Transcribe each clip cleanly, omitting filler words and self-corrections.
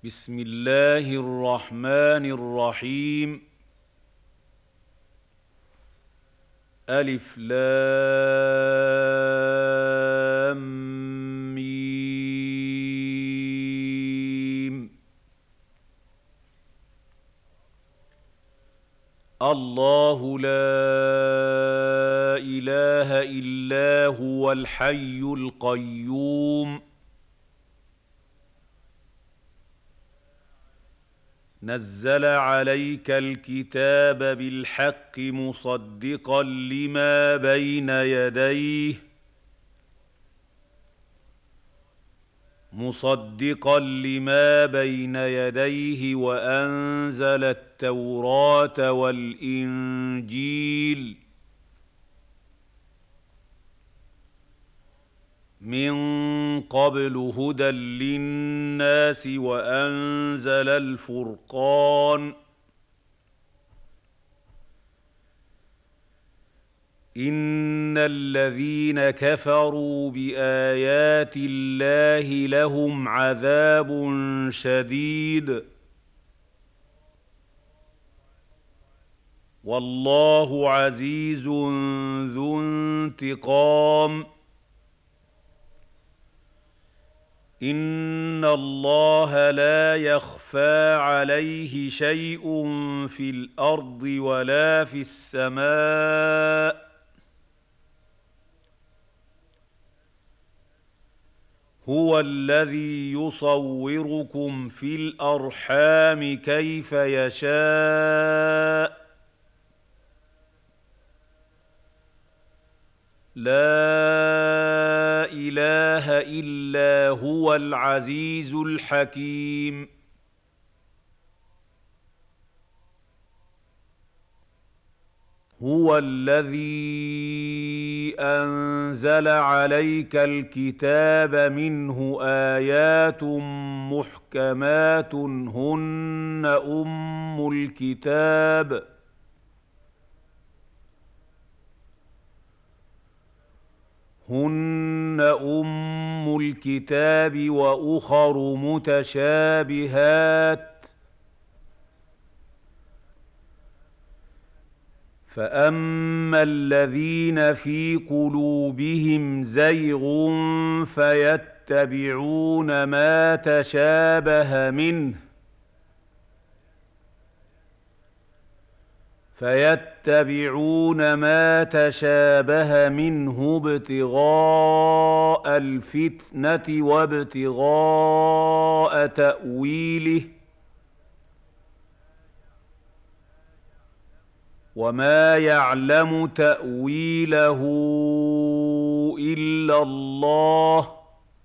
بسم الله الرحمن الرحيم. ألف لام ميم. الله لا إله إلا هو الحي القيوم. نزل عليك الكتاب بالحق مصدقا لما بين يديه وأنزل التوراة والإنجيل من قبل هدى للناس وأنزل الفرقان. إن الذين كفروا بآيات الله لهم عذاب شديد والله عزيز ذو انتقام. إن الله لا يخفى عليه شيء في الأرض ولا في السماء. هو الذي يصوركم في الأرحام كيف يشاء. لا إله إلا هو العزيز الحكيم. هو الذي أنزل عليك الكتاب منه آيات محكمات هن أم الكتاب وأخر متشابهات. فأما الذين في قلوبهم زيغ فيتبعون ما تشابه منه ابتغاء الفتنة وابتغاء تأويله وما يعلم تأويله إلا الله.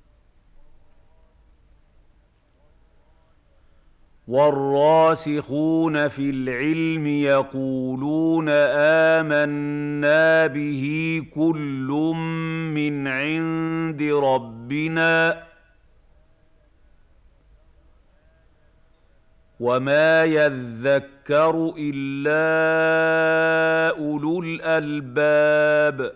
والراسخون في العلم يقولون آمنا به كل من عند ربنا وما يذكر إلا أولو الألباب.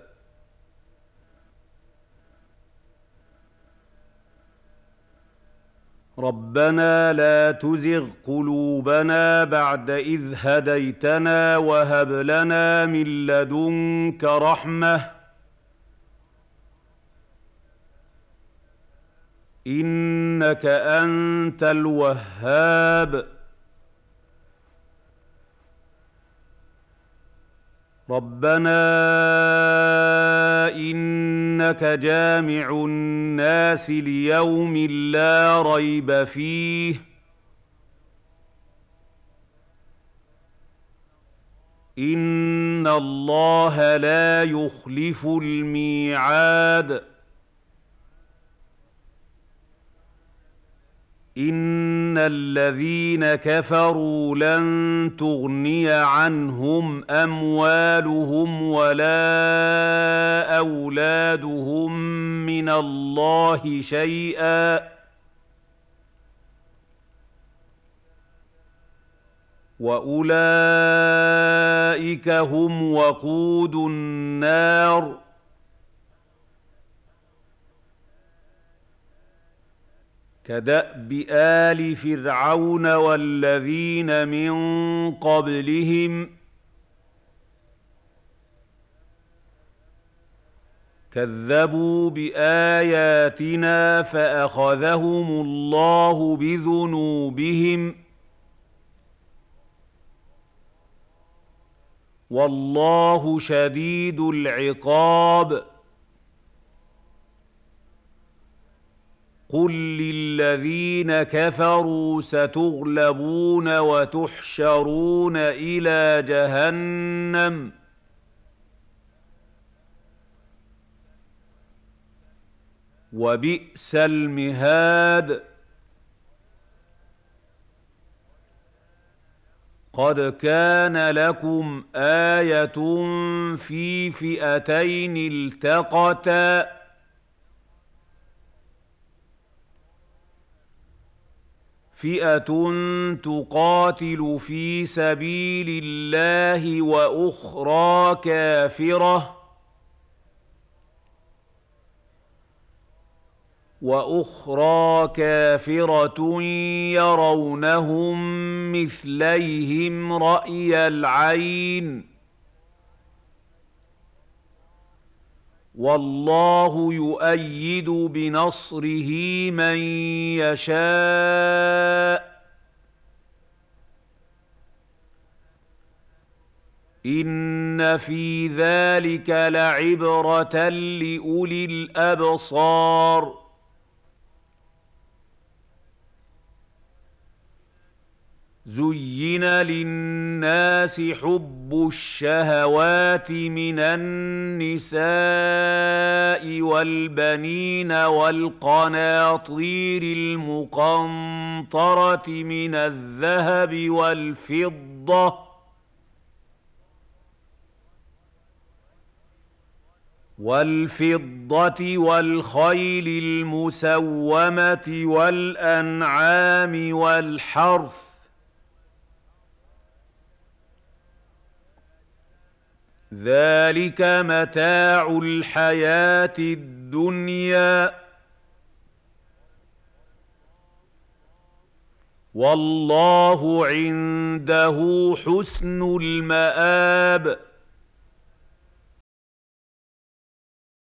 ربنا لا تزغ قلوبنا بعد إذ هديتنا وهب لنا من لدنك رحمة إنك أنت الوهاب. ربنا إنك جامع الناس ليوم لا ريب فيه إن الله لا يخلف الميعاد. إن الذين كفروا لن تغني عنهم أموالهم ولا أولادهم من الله شيئا وأولئك هم وقود النار. كدأب آل فرعون والذين من قبلهم كذبوا بآياتنا فأخذهم الله بذنوبهم والله شديد العقاب. قل للذين كفروا ستغلبون وتحشرون إلى جهنم وبئس المهاد. قد كان لكم آية في فئتين التقتا فئة تقاتل في سبيل الله وأخرى كافرة يرونهم مثليهم رأي العين والله يؤيد بنصره من يشاء إن في ذلك لعبرة لأولي الأبصار. زين للناس حب الشهوات من النساء والبنين والقناطير المقنطرة من الذهب والفضة والخيل المسومة والأنعام والحرث ذلك متاع الحياة الدنيا والله عنده حسن المآب.